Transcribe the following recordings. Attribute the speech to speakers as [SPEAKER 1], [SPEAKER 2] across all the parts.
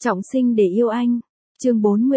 [SPEAKER 1] Trọng sinh để yêu anh. Chương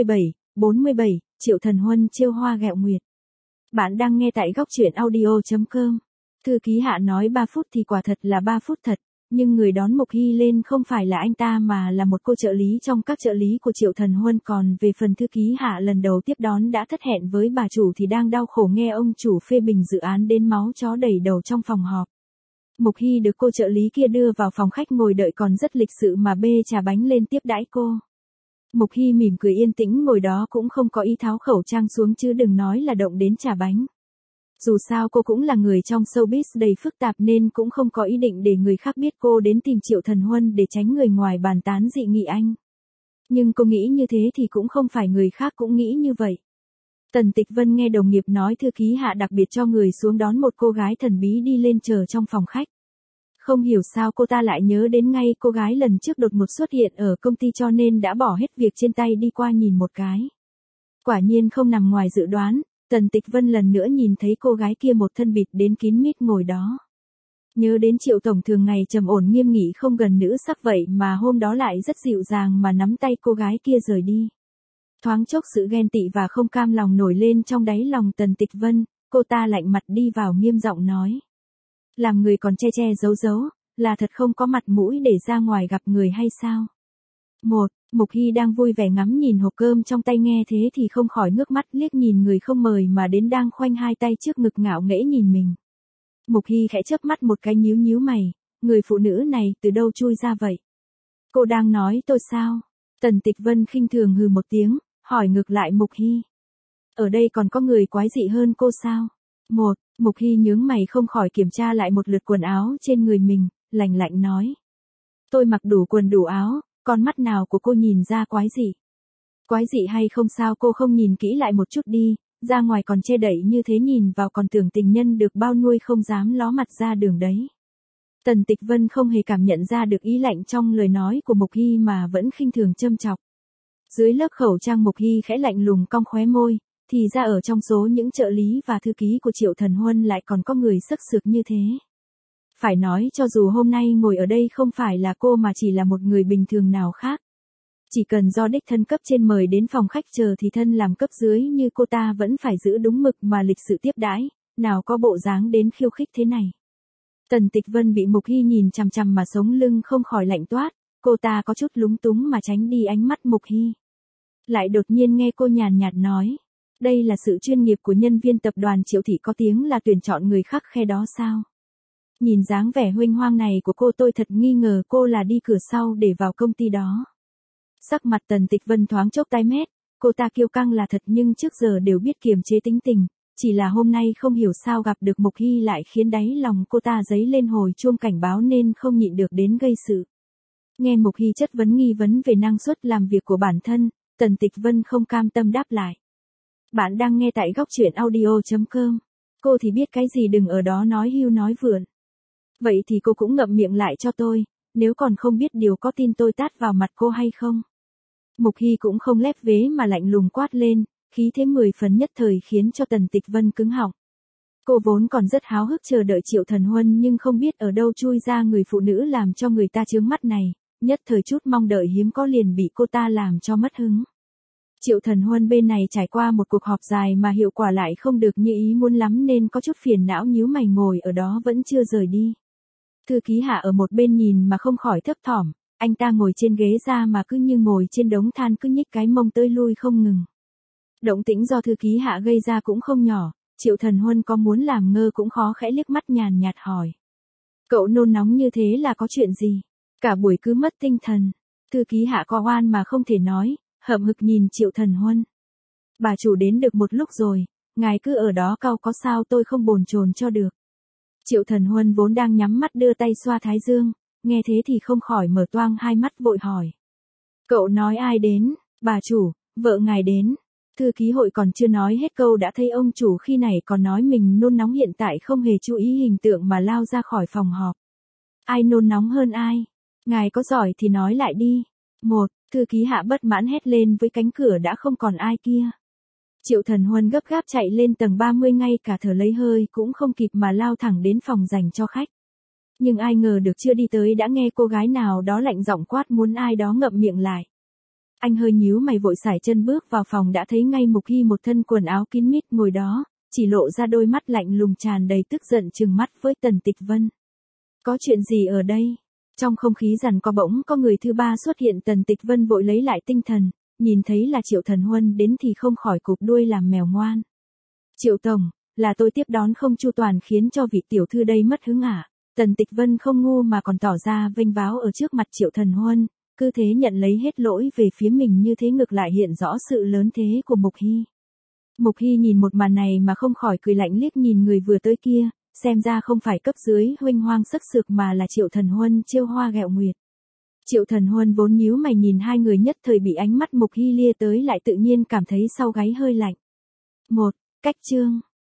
[SPEAKER 1] 47, Triệu Thần Huân trêu hoa ghẹo nguyệt. Bạn đang nghe tại góc truyện audio.com. Thư ký Hạ nói 3 phút thì quả thật là 3 phút thật, nhưng người đón Mộc Hy lên không phải là anh ta mà là một cô trợ lý trong các trợ lý của Triệu Thần Huân. Còn về phần thư ký Hạ lần đầu tiếp đón đã thất hẹn với bà chủ thì đang đau khổ nghe ông chủ phê bình dự án đến máu chó đầy đầu trong phòng họp. Mộc Hy được cô trợ lý kia đưa vào phòng khách ngồi đợi còn rất lịch sự mà bê trà bánh lên tiếp đãi cô. Mộc Hy mỉm cười yên tĩnh ngồi đó cũng không có ý tháo khẩu trang xuống chứ đừng nói là động đến trà bánh. Dù sao cô cũng là người trong showbiz đầy phức tạp nên cũng không có ý định để người khác biết cô đến tìm Triệu Thần Huân để tránh người ngoài bàn tán dị nghị anh. Nhưng cô nghĩ như thế thì cũng không phải người khác cũng nghĩ như vậy. Tần Tịch Vân nghe đồng nghiệp nói thư ký Hạ đặc biệt cho người xuống đón một cô gái thần bí đi lên chờ trong phòng khách. Không hiểu sao cô ta lại nhớ đến ngay cô gái lần trước đột ngột xuất hiện ở công ty cho nên đã bỏ hết việc trên tay đi qua nhìn một cái. Quả nhiên không nằm ngoài dự đoán, Tần Tịch Vân lần nữa nhìn thấy cô gái kia một thân bịt đến kín mít ngồi đó. Nhớ đến Triệu Tổng thường ngày trầm ổn nghiêm nghị không gần nữ sắc vậy mà hôm đó lại rất dịu dàng mà nắm tay cô gái kia rời đi. Thoáng chốc sự ghen tị và không cam lòng nổi lên trong đáy lòng Tần Tịch Vân, cô ta lạnh mặt đi vào nghiêm giọng nói. Làm người còn che che giấu giấu, là thật không có mặt mũi để ra ngoài gặp người hay sao? Mộc Hy đang vui vẻ ngắm nhìn hộp cơm trong tay nghe thế thì không khỏi ngước mắt liếc nhìn người không mời mà đến đang khoanh hai tay trước ngực ngạo nghễ nhìn mình. Mộc Hy khẽ chớp mắt một cái nhíu nhíu mày, người phụ nữ này từ đâu chui ra vậy? Cô đang nói tôi sao? Tần Tịch Vân khinh thường hừ một tiếng, hỏi ngược lại Mộc Hy. Ở đây còn có người quái dị hơn cô sao? Mộc Hy nhướng mày không khỏi kiểm tra lại một lượt quần áo trên người mình, lạnh lạnh nói. Tôi mặc đủ quần đủ áo, con mắt nào của cô nhìn ra quái dị? Quái dị hay không sao cô không nhìn kỹ lại một chút đi, ra ngoài còn che đậy như thế nhìn vào còn tưởng tình nhân được bao nuôi không dám ló mặt ra đường đấy. Tần Tịch Vân không hề cảm nhận ra được ý lạnh trong lời nói của Mộc Hy mà vẫn khinh thường châm chọc. Dưới lớp khẩu trang Mộc Hy khẽ lạnh lùng cong khóe môi. Thì ra ở trong số những trợ lý và thư ký của Triệu Thần Huân lại còn có người sắc sược như thế. Phải nói cho dù hôm nay ngồi ở đây không phải là cô mà chỉ là một người bình thường nào khác. Chỉ cần do đích thân cấp trên mời đến phòng khách chờ thì thân làm cấp dưới như cô ta vẫn phải giữ đúng mực mà lịch sự tiếp đãi, nào có bộ dáng đến khiêu khích thế này. Tần Tịch Vân bị Mộc Hy nhìn chằm chằm mà sống lưng không khỏi lạnh toát, cô ta có chút lúng túng mà tránh đi ánh mắt Mộc Hy. Lại đột nhiên nghe cô nhàn nhạt nói. Đây là sự chuyên nghiệp của nhân viên tập đoàn Triệu Thị có tiếng là tuyển chọn người khắc khe đó sao? Nhìn dáng vẻ huênh hoang này của cô tôi thật nghi ngờ cô là đi cửa sau để vào công ty đó. Sắc mặt Tần Tịch Vân thoáng chốc tái mét, cô ta kiêu căng là thật nhưng trước giờ đều biết kiềm chế tính tình, chỉ là hôm nay không hiểu sao gặp được Mộc Hy lại khiến đáy lòng cô ta dấy lên hồi chuông cảnh báo nên không nhịn được đến gây sự. Nghe Mộc Hy chất vấn nghi vấn về năng suất làm việc của bản thân, Tần Tịch Vân không cam tâm đáp lại. Bạn đang nghe tại góc truyện audio.com. Cô thì biết cái gì đừng ở đó nói hưu nói vượn. Vậy thì cô cũng ngậm miệng lại cho tôi, nếu còn không biết điều có tin tôi tát vào mặt cô hay không? Mộc Hy cũng không lép vế mà lạnh lùng quát lên, khí thế 10 phần nhất thời khiến cho Tần Tịch Vân cứng họng. Cô vốn còn rất háo hức chờ đợi Triệu Thần Huân nhưng không biết ở đâu chui ra người phụ nữ làm cho người ta chướng mắt này, nhất thời chút mong đợi hiếm có liền bị cô ta làm cho mất hứng. Triệu Thần Huân bên này trải qua một cuộc họp dài mà hiệu quả lại không được như ý muốn lắm nên có chút phiền não nhíu mày ngồi ở đó vẫn chưa rời đi. Thư ký Hạ ở một bên nhìn mà không khỏi thấp thỏm, anh ta ngồi trên ghế ra mà cứ như ngồi trên đống than cứ nhích cái mông tới lui không ngừng. Động tĩnh do thư ký Hạ gây ra cũng không nhỏ, Triệu Thần Huân có muốn làm ngơ cũng khó khẽ liếc mắt nhàn nhạt hỏi. Cậu nôn nóng như thế là có chuyện gì? Cả buổi cứ mất tinh thần. Thư ký Hạ có oan mà không thể nói. Hậm hực nhìn Triệu Thần Huân. Bà chủ đến được một lúc rồi, ngài cứ ở đó cau có sao tôi không bồn chồn cho được. Triệu Thần Huân vốn đang nhắm mắt đưa tay xoa thái dương, nghe thế thì không khỏi mở toang hai mắt vội hỏi. Cậu nói ai đến? Bà chủ, vợ ngài đến. Thư ký hội còn chưa nói hết câu đã thấy ông chủ khi này còn nói mình nôn nóng hiện tại không hề chú ý hình tượng mà lao ra khỏi phòng họp. Ai nôn nóng hơn ai? Ngài có giỏi thì nói lại đi. Thư ký Hạ bất mãn hét lên với cánh cửa đã không còn ai kia. Triệu Thần Huân gấp gáp chạy lên tầng 30 ngay cả thở lấy hơi cũng không kịp mà lao thẳng đến phòng dành cho khách. Nhưng ai ngờ được chưa đi tới đã nghe cô gái nào đó lạnh giọng quát muốn ai đó ngậm miệng lại. Anh hơi nhíu mày vội sải chân bước vào phòng đã thấy ngay Mục Hy một thân quần áo kín mít ngồi đó, chỉ lộ ra đôi mắt lạnh lùng tràn đầy tức giận trừng mắt với Tần Tịch Vân. Có chuyện gì ở đây? Trong không khí giằng co bỗng có người thứ ba xuất hiện. Tần Tịch Vân vội lấy lại tinh thần, nhìn thấy là Triệu Thần Huân đến thì không khỏi cụp đuôi làm mèo ngoan. Triệu tổng, là tôi tiếp đón không chu toàn khiến cho vị tiểu thư đây mất hứng à? Tần Tịch Vân không ngu mà còn tỏ ra vênh váo ở trước mặt Triệu Thần Huân, cứ thế nhận lấy hết lỗi về phía mình, như thế ngược lại hiện rõ sự lớn thế của Mục Hy. Mục Hy nhìn một màn này mà không khỏi cười lạnh liếc nhìn người vừa tới kia, xem ra không phải cấp dưới huênh hoang sắc sược mà là Triệu Thần Huân trêu hoa ghẹo nguyệt. Triệu Thần Huân vốn nhíu mày nhìn hai người, nhất thời bị ánh mắt Mục Hy lia tới lại tự nhiên cảm thấy sau gáy hơi lạnh. Cách chương